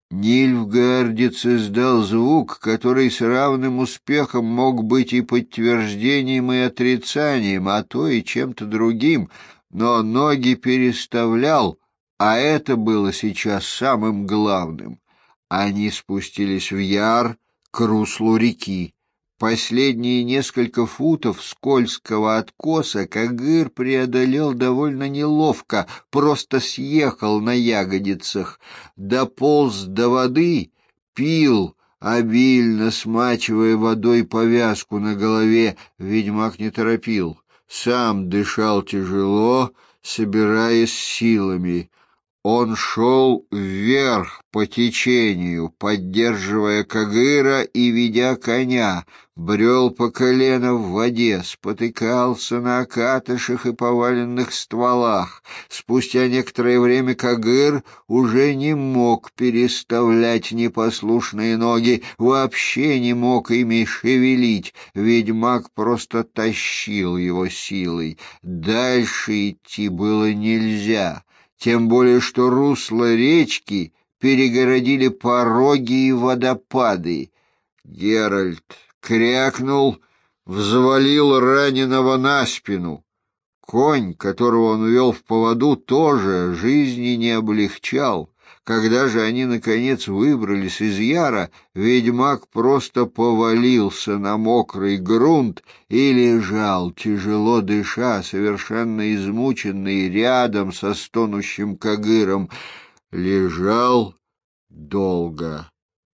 Нильфгаардец издал звук, который с равным успехом мог быть и подтверждением, и отрицанием, а то и чем-то другим, но ноги переставлял, а это было сейчас самым главным. Они спустились в яр к руслу реки. Последние несколько футов скользкого откоса Кагыр преодолел довольно неловко, просто съехал на ягодицах, дополз до воды, пил, обильно смачивая водой повязку на голове. Ведьмак не торопил, сам дышал тяжело, собираясь силами. Он шел вверх по течению, поддерживая Кагыра и ведя коня, брел по колено в воде, спотыкался на окатышах и поваленных стволах. Спустя некоторое время Кагыр уже не мог переставлять непослушные ноги, вообще не мог ими шевелить. Ведьмак просто тащил его силой. Дальше идти было нельзя. Тем более, что русло речки перегородили пороги и водопады. Геральт крякнул, взвалил раненого на спину. Конь, которого он вел в поводу, тоже жизни не облегчал. Когда же они, наконец, выбрались из яра, ведьмак просто повалился на мокрый грунт и лежал, тяжело дыша, совершенно измученный, рядом со стонущим Кагыром. Лежал долго.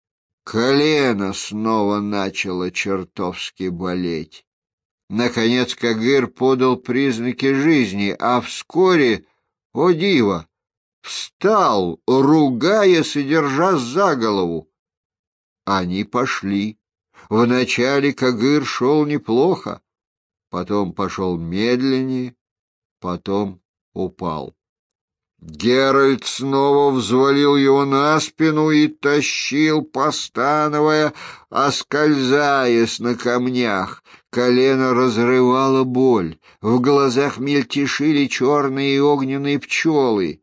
Колено снова начало чертовски болеть. Наконец Кагыр подал признаки жизни, а вскоре, о диво, встал, ругаясь и держась за голову. Они пошли. Вначале Кагыр шел неплохо, потом пошел медленнее, потом упал. Геральт снова взвалил его на спину и тащил, постановая, оскользаясь на камнях. Колено разрывало боль, в глазах мельтешили черные и огненные пчелы.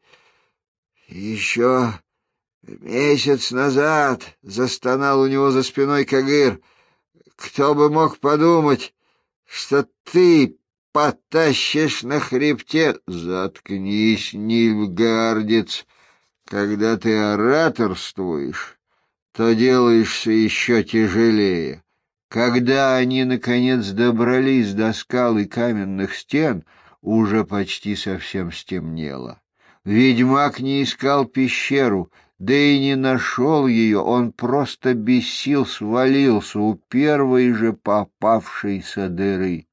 «Еще месяц назад», — застонал у него за спиной Кагыр, — «кто бы мог подумать, что ты потащишь на хребте...» «Заткнись, Нильфгаардец, когда ты ораторствуешь, то делаешься еще тяжелее». Когда они, наконец, добрались до скал и каменных стен, уже почти совсем стемнело. Ведьмак не искал пещеру, да и не нашел ее, он просто без сил свалился у первой же попавшейся дыры.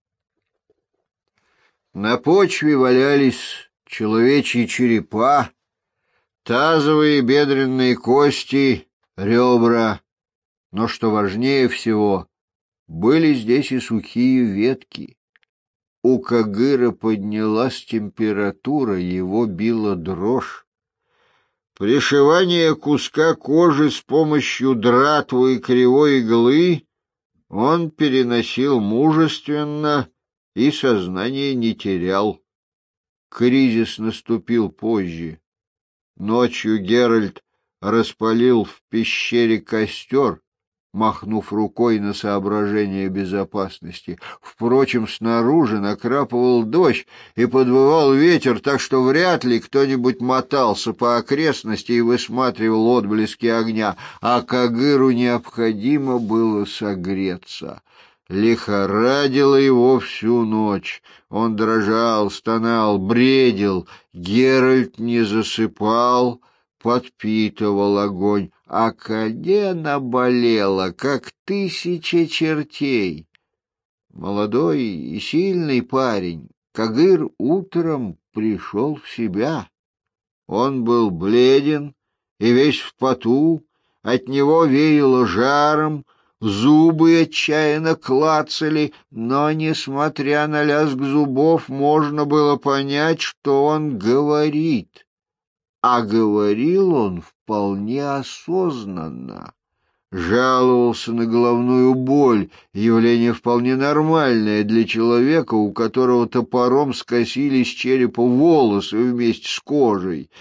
На почве валялись человечьи черепа, тазовые бедренные кости, ребра, но, что важнее всего, были здесь и сухие ветки. У Кагыра поднялась температура, его била дрожь. Пришивание куска кожи с помощью дратвы и кривой иглы он переносил мужественно и сознание не терял. Кризис наступил позже. Ночью Геральт распалил в пещере костер, махнув рукой на соображение безопасности. Впрочем, снаружи накрапывал дождь и подвывал ветер, так что вряд ли кто-нибудь мотался по окрестности и высматривал отблески огня, а Кагыру необходимо было согреться. Лихорадило его всю ночь. Он дрожал, стонал, бредил. Геральт не засыпал, подпитывал огонь, а колено болело, как 1000 чертей. Молодой и сильный парень, Кагыр утром пришел в себя. Он был бледен и весь в поту, от него веяло жаром, зубы отчаянно клацали, но, несмотря на лязг зубов, можно было понять, что он говорит. А говорил он вполне осознанно. Жаловался на головную боль, явление вполне нормальное для человека, у которого топором скосили с черепа волосы вместе с кожей.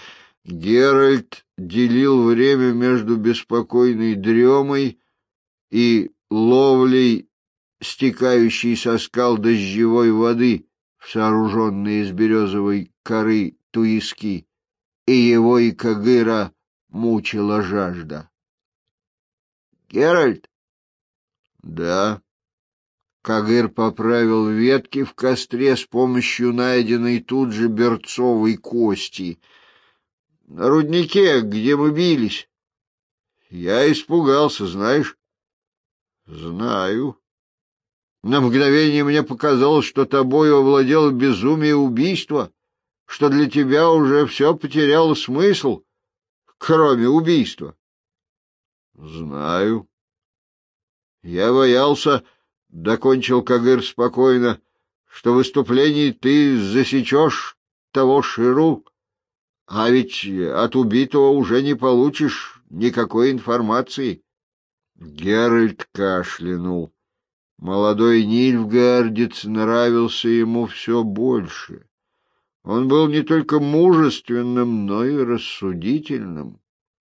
Геральт делил время между беспокойной дремой и ловлей стекающей со скал дождевой воды в сооруженные из березовой коры туиски, и его и Кагыра мучила жажда. — Геральт? — Да. Кагыр поправил ветки в костре с помощью найденной тут же берцовой кости. — На руднике, где мы бились. Я испугался, знаешь? — Знаю. На мгновение мне показалось, что тобою овладело безумие убийства, что для тебя уже все потеряло смысл, кроме убийства. — Знаю. Я боялся, — докончил Кагыр спокойно, — что в выступлении ты засечешь того Ширу, а ведь от убитого уже не получишь никакой информации. Геральт кашлянул. Молодой нильфгаардец нравился ему все больше. Он был не только мужественным, но и рассудительным.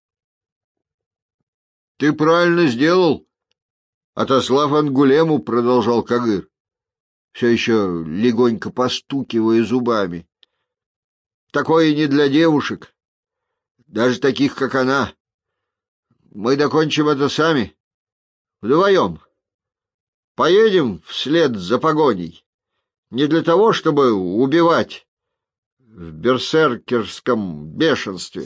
— Ты правильно сделал, отослав Ангулему, — продолжал Кагыр, все еще легонько постукивая зубами. — Такое не для девушек, даже таких, как она. Мы докончим это сами, вдвоем. Поедем вслед за погоней, не для того, чтобы убивать в берсеркерском бешенстве.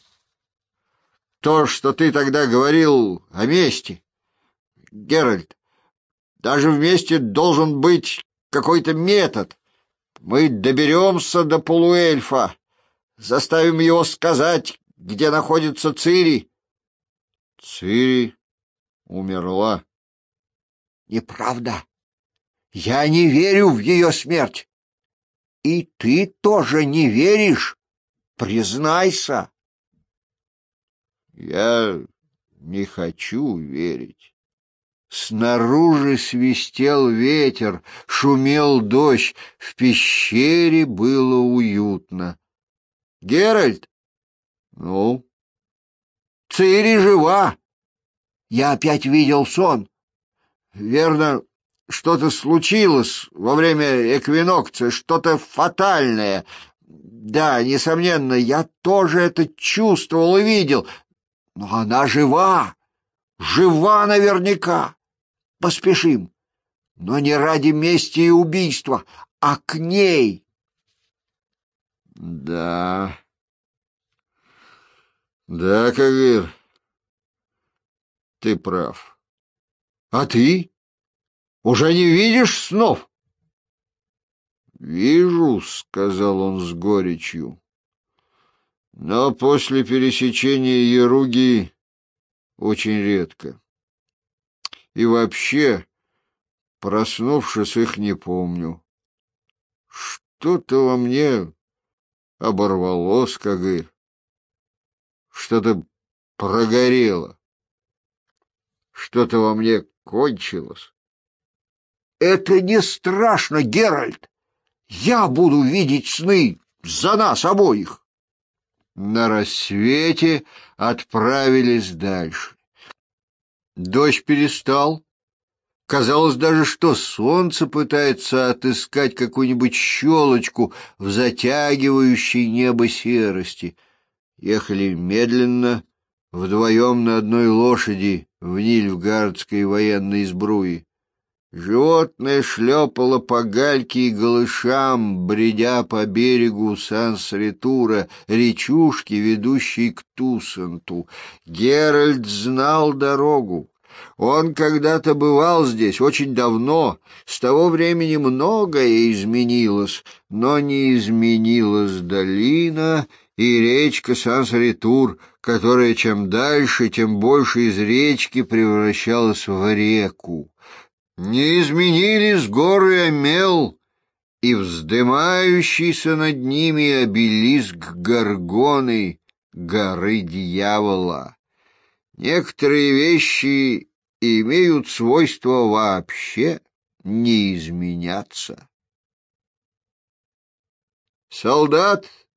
То, что ты тогда говорил о мести, Геральт, даже в мести должен быть какой-то метод. Мы доберемся до полуэльфа, заставим его сказать, где находится Цири. Цири умерла. Неправда. Я не верю в ее смерть. И ты тоже не веришь? Признайся. Я не хочу верить. Снаружи свистел ветер, шумел дождь, в пещере было уютно. — Геральт? — Ну? — Цири жива. Я опять видел сон. Верно, что-то случилось во время эквинокция, что-то фатальное. Да, несомненно, я тоже это чувствовал и видел. Но она жива, жива наверняка. Поспешим, но не ради мести и убийства, а к ней. Да, Кагыр, ты прав. А ты? Уже не видишь снов? Вижу, — сказал он с горечью. Но после пересечения Яруги очень редко. И вообще, проснувшись, их не помню. Что-то во мне оборвалось, Кагыр. Что-то прогорело. Что-то во мне кончилось. Это не страшно, Геральт. Я буду видеть сны за нас обоих. На рассвете отправились дальше. Дождь перестал. Казалось даже, что солнце пытается отыскать какую-нибудь щелочку в затягивающей небо серости. Ехали медленно, вдвоем на одной лошади в нильфгаардской военной сбруе. Животное шлепало по гальке и голышам, бредя по берегу Сан-Сритура, речушки, ведущей к Тусанту. Геральт знал дорогу. Он когда-то бывал здесь очень давно. С того времени многое изменилось, но не изменилась долина и речка Сан-Сритур, которая чем дальше, тем больше из речки превращалась в реку. Не изменились горы Амел и вздымающийся над ними обелиск Горгоны, горы дьявола. Некоторые вещи имеют свойство вообще не изменяться. Солдат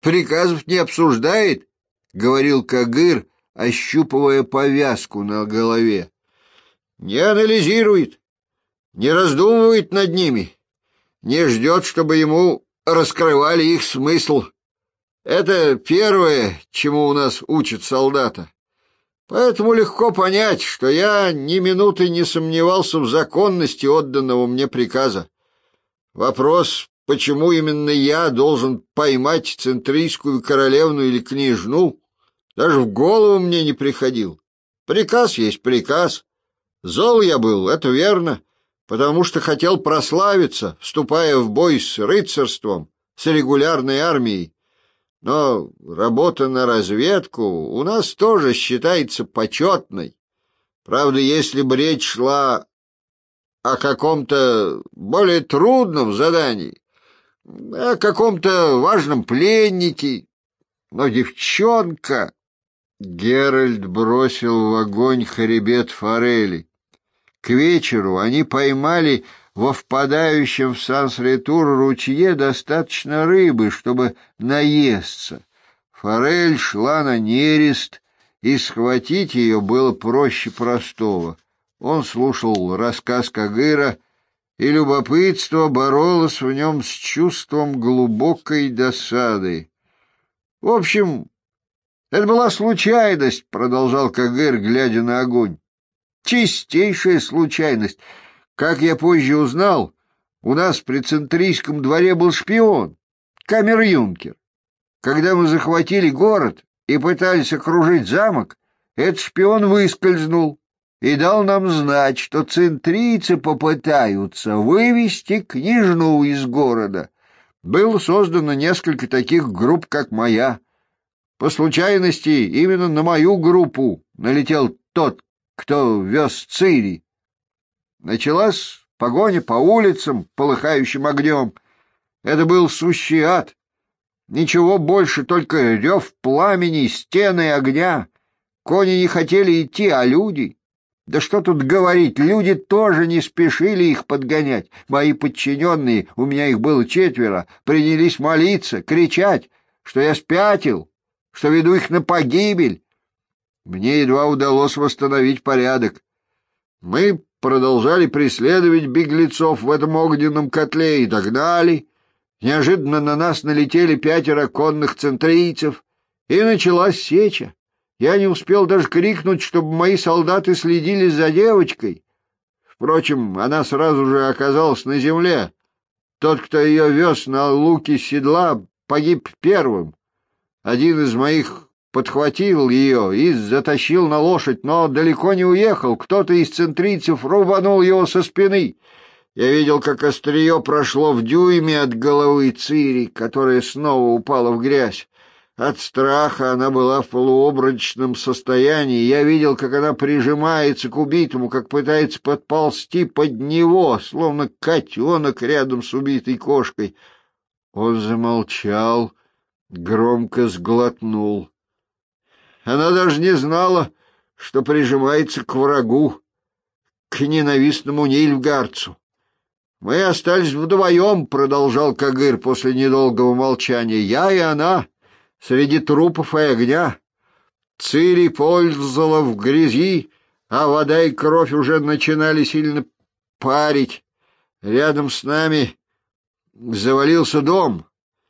приказов не обсуждает, — говорил Кагыр, ощупывая повязку на голове. Не анализирует, не раздумывает над ними, не ждет, чтобы ему раскрывали их смысл. Это первое, чему у нас учат солдата. Поэтому легко понять, что я ни минуты не сомневался в законности отданного мне приказа. Вопрос, почему именно я должен поймать центрийскую королевну или княжну, даже в голову мне не приходил. Приказ есть приказ. Зол я был, это верно, потому что хотел прославиться, вступая в бой с рыцарством, с регулярной армией. Но работа на разведку у нас тоже считается почетной. Правда, если бы речь шла о каком-то более трудном задании, о каком-то важном пленнике, но девчонка... Геральт бросил в огонь хребет форели. К вечеру они поймали во впадающем в Санс-Ретур ручье достаточно рыбы, чтобы наесться. Форель шла на нерест, и схватить ее было проще простого. Он слушал рассказ Кагыра, и любопытство боролось в нем с чувством глубокой досады. В общем, это была случайность, — продолжал Кагыр, глядя на огонь. Чистейшая случайность. Как я позже узнал, у нас при центрийском дворе был шпион, камер-юнкер. Когда мы захватили город и пытались окружить замок, этот шпион выскользнул и дал нам знать, что центрийцы попытаются вывести княжну из города. Было создано несколько таких групп, как моя. По случайности именно на мою группу налетел тот, кто вез Цири. Началась погоня по улицам, полыхающим огнем. Это был сущий ад. Ничего больше, только рев пламени, стены огня. Кони не хотели идти, а люди... Да что тут говорить, люди тоже не спешили их подгонять. Мои подчиненные, у меня их было 4, принялись молиться, кричать, что я спятил, что веду их на погибель. Мне едва удалось восстановить порядок. Мы продолжали преследовать беглецов в этом огненном котле и догнали. Неожиданно на нас налетели 5 конных центрийцев, и началась сеча. Я не успел даже крикнуть, чтобы мои солдаты следили за девочкой. Впрочем, она сразу же оказалась на земле. Тот, кто ее вез на луке седла, погиб первым. Один из моих подхватил ее и затащил на лошадь, но далеко не уехал. Кто-то из центрийцев рубанул его со спины. Я видел, как острие прошло в дюйме от головы Цири, которая снова упала в грязь. От страха она была в полуобморочном состоянии. Я видел, как она прижимается к убитому, как пытается подползти под него, словно котенок рядом с убитой кошкой. Он замолчал, громко сглотнул. Она даже не знала, что прижимается к врагу, к ненавистному Нильфгардцу. «Мы остались вдвоем», — продолжал Кагыр после недолгого молчания, — «я и она». Среди трупов и огня. Цири ползала в грязи, а вода и кровь уже начинали сильно парить. Рядом с нами завалился дом.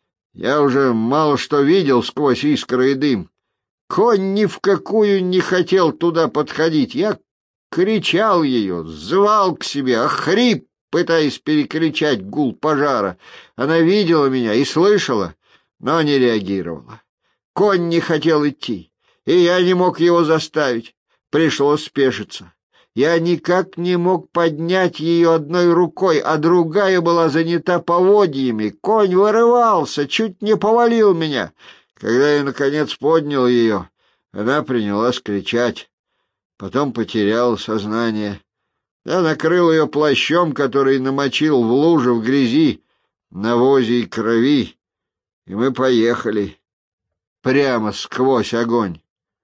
Я уже мало что видел сквозь искры и дым. Конь ни в какую не хотел туда подходить. Я кричал ее, звал к себе, охрип, пытаясь перекричать гул пожара. Она видела меня и слышала, но не реагировала. Конь не хотел идти, и я не мог его заставить. Пришлось спешиться. Я никак не мог поднять ее одной рукой, а другая была занята поводьями. Конь вырывался, чуть не повалил меня. Когда я, наконец, поднял ее, она принялась кричать. Потом потеряла сознание. Я накрыл ее плащом, который намочил в луже в грязи, навозе и крови, и мы поехали. Прямо сквозь огонь.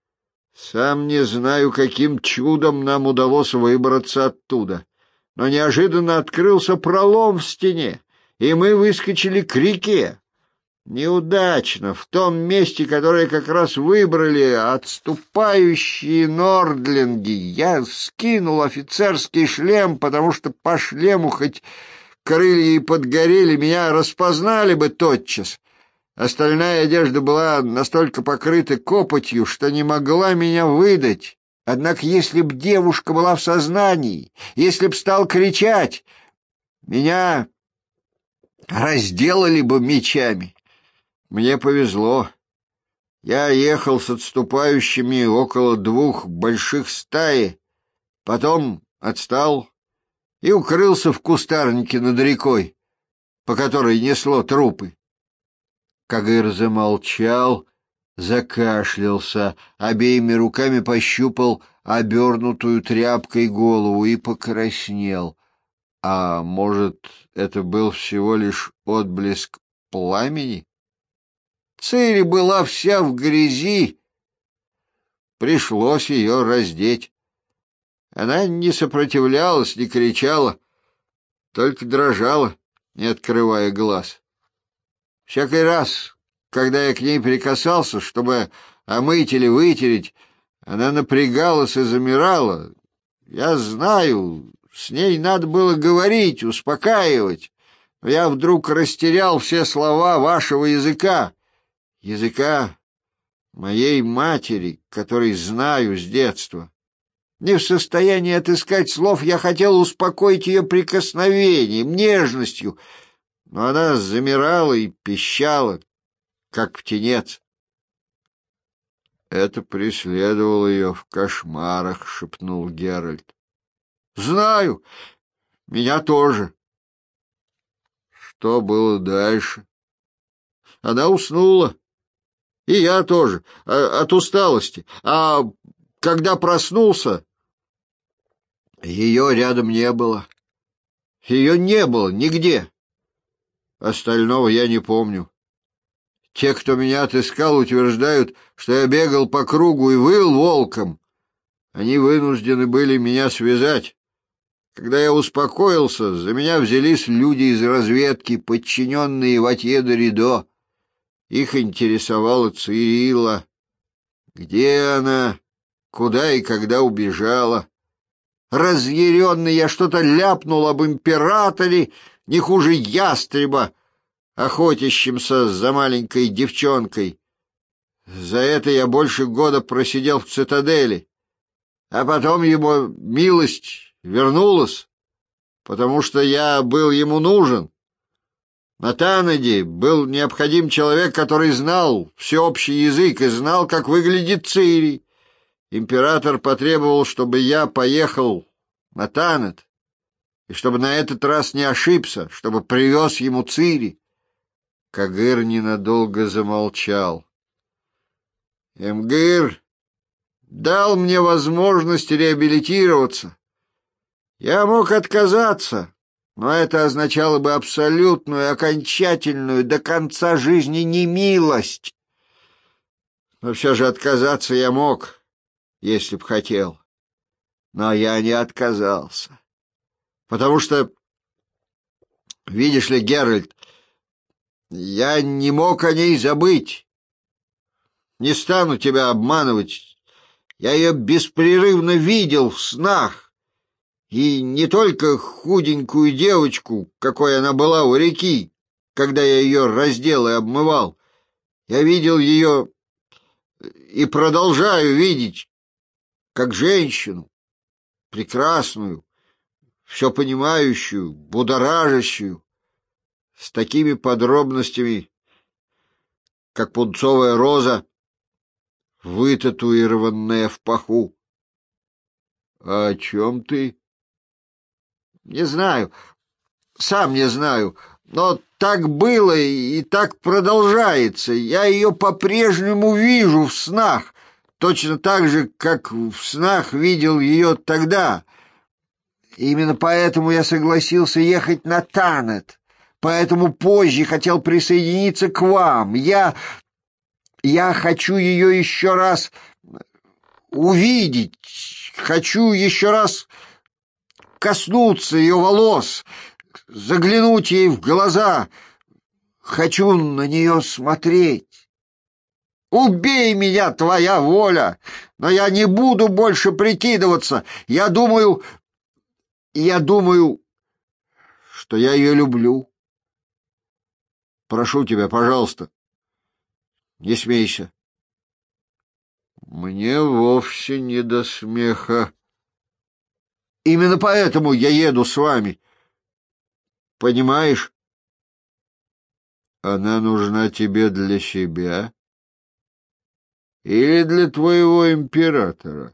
Сам не знаю, каким чудом нам удалось выбраться оттуда, но неожиданно открылся пролом в стене, и мы выскочили к реке. неудачно, в том месте, которое как раз выбрали отступающие нордлинги. Я скинул офицерский шлем, потому что по шлему хоть крылья и подгорели, меня распознали бы тотчас. Остальная одежда была настолько покрыта копотью, что не могла меня выдать. Однако если б девушка была в сознании, если б стал кричать, меня разделали бы мечами. Мне повезло. Я ехал с отступающими около 2 больших стаи, потом отстал и укрылся в кустарнике над рекой, по которой несло трупы. Кагыр замолчал, закашлялся, обеими руками пощупал обернутую тряпкой голову и покраснел. А может, это был всего лишь отблеск пламени? Цири была вся в грязи. Пришлось ее раздеть. Она не сопротивлялась, не кричала, только дрожала, не открывая глаз. Всякий раз, когда я к ней прикасался, чтобы омыть или вытереть, она напрягалась и замирала. Я знаю, с ней надо было говорить, успокаивать, но я вдруг растерял все слова вашего языка. Языка моей матери, который знаю с детства. Не в состоянии отыскать слов, я хотел успокоить ее прикосновением, нежностью, но она замирала и пищала, как птенец. Это преследовало ее в кошмарах, — шепнул Геральт. Знаю, меня тоже. Что было дальше? Она уснула. И я тоже, от усталости. А когда проснулся, ее рядом не было. Ее не было нигде. Остального я не помню. Те, кто меня отыскал, утверждают, что я бегал по кругу и выл волком. Они вынуждены были меня связать. Когда я успокоился, за меня взялись люди из разведки, подчиненные Ватье де Ридо. Их интересовала Цирилла. Где она? Куда и когда убежала? Разъяренный я что-то ляпнул об императоре, не хуже ястреба, охотящимся за маленькой девчонкой. За это я больше года просидел в цитадели. А потом его милость вернулась, потому что я был ему нужен. На Танаде был необходим человек, который знал всеобщий язык и знал, как выглядит Цири. Император потребовал, чтобы я поехал на Танад, и чтобы на этот раз не ошибся, чтобы привез ему Цири. Кагыр ненадолго замолчал. Эмгир дал мне возможность реабилитироваться. Я мог отказаться, но это означало бы абсолютную, окончательную, до конца жизни немилость. Но все же отказаться я мог, если б хотел. Но я не отказался. Потому что, видишь ли, Геральт, я не мог о ней забыть. Не стану тебя обманывать. Я ее беспрерывно видел в снах. И не только худенькую девочку, какой она была у реки, когда я ее раздел и обмывал. Я видел ее и продолжаю видеть, как женщину, прекрасную, все понимающую, будоражащую, с такими подробностями, как пунцовая роза, вытатуированная в паху. — А о чем ты? — Не знаю, сам не знаю, но так было и так продолжается. Я ее по-прежнему вижу в снах, точно так же, как в снах видел ее тогда. Именно поэтому я согласился ехать на Танет, поэтому позже хотел присоединиться к вам. Я хочу ее еще раз увидеть, хочу еще раз коснуться ее волос, заглянуть ей в глаза. хочу на нее смотреть. Убей меня, твоя воля, но я не буду больше прикидываться. Я думаю, что я ее люблю. Прошу тебя, пожалуйста, не смейся. Мне вовсе не до смеха. Именно поэтому я еду с вами. Понимаешь? Она нужна тебе для себя или для твоего императора?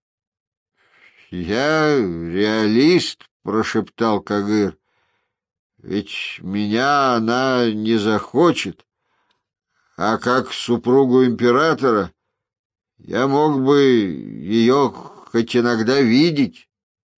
Я реалист, прошептал Кагыр. Ведь меня она не захочет, а как супругу императора я мог бы ее хоть иногда видеть.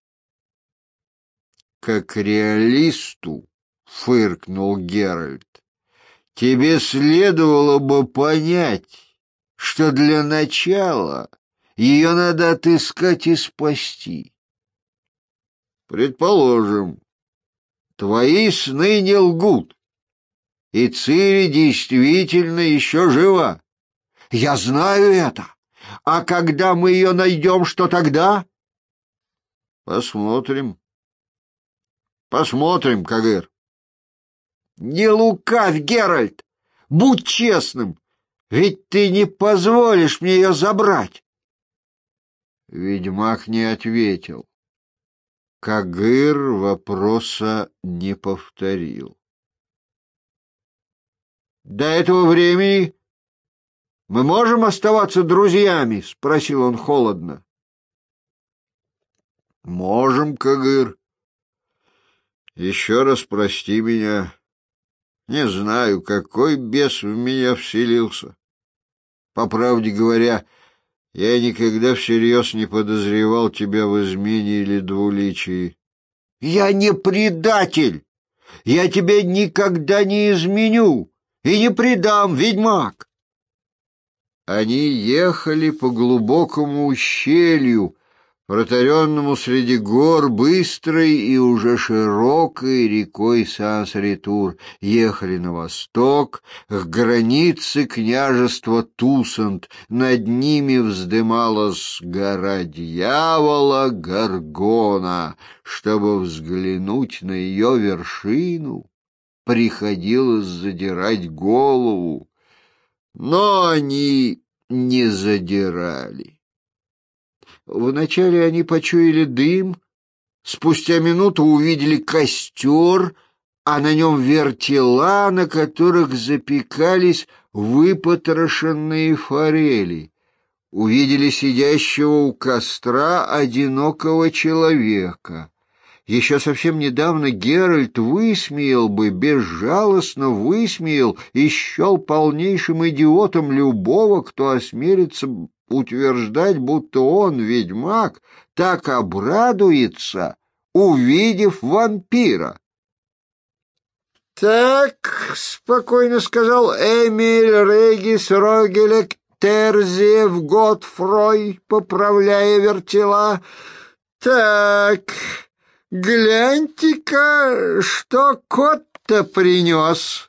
Как реалисту, фыркнул Геральт, тебе следовало бы понять, что для начала ее надо отыскать и спасти. Предположим, твои сны не лгут, и Цири действительно еще жива. Я знаю это. А когда мы ее найдем, что тогда? Посмотрим. Посмотрим, Кагыр. Не лукавь, Геральт. Будь честным. Ведь ты не позволишь мне ее забрать. Ведьмак не ответил. Кагыр вопроса не повторил. До этого времени мы можем оставаться друзьями? Спросил он холодно. Можем, Кагыр. Еще раз прости меня. Не знаю, какой бес в меня вселился. По правде говоря, я никогда всерьез не подозревал тебя в измене или двуличии. Я не предатель. Я тебя никогда не изменю и не предам, ведьмак. Они ехали по глубокому ущелью, протаренному среди гор быстрой и уже широкой рекой Санс-Ритур, ехали на восток, к границе княжества Тусант. Над ними вздымалась гора дьявола Гаргона. Чтобы взглянуть на ее вершину, приходилось задирать голову, но они не задирали. Вначале они почуяли дым, спустя минуту увидели костер, а на нем вертела, на которых запекались выпотрошенные форели. Увидели сидящего у костра одинокого человека. Еще совсем недавно Геральт высмеял бы, безжалостно высмеял и счел полнейшим идиотом любого, кто осмелится утверждать, будто он, ведьмак, так обрадуется, увидев вампира. «Так», — спокойно сказал Эмиль Регис Рогелек Терзиев Готфрой, поправляя вертела, — «так, гляньте-ка, что кот-то принес».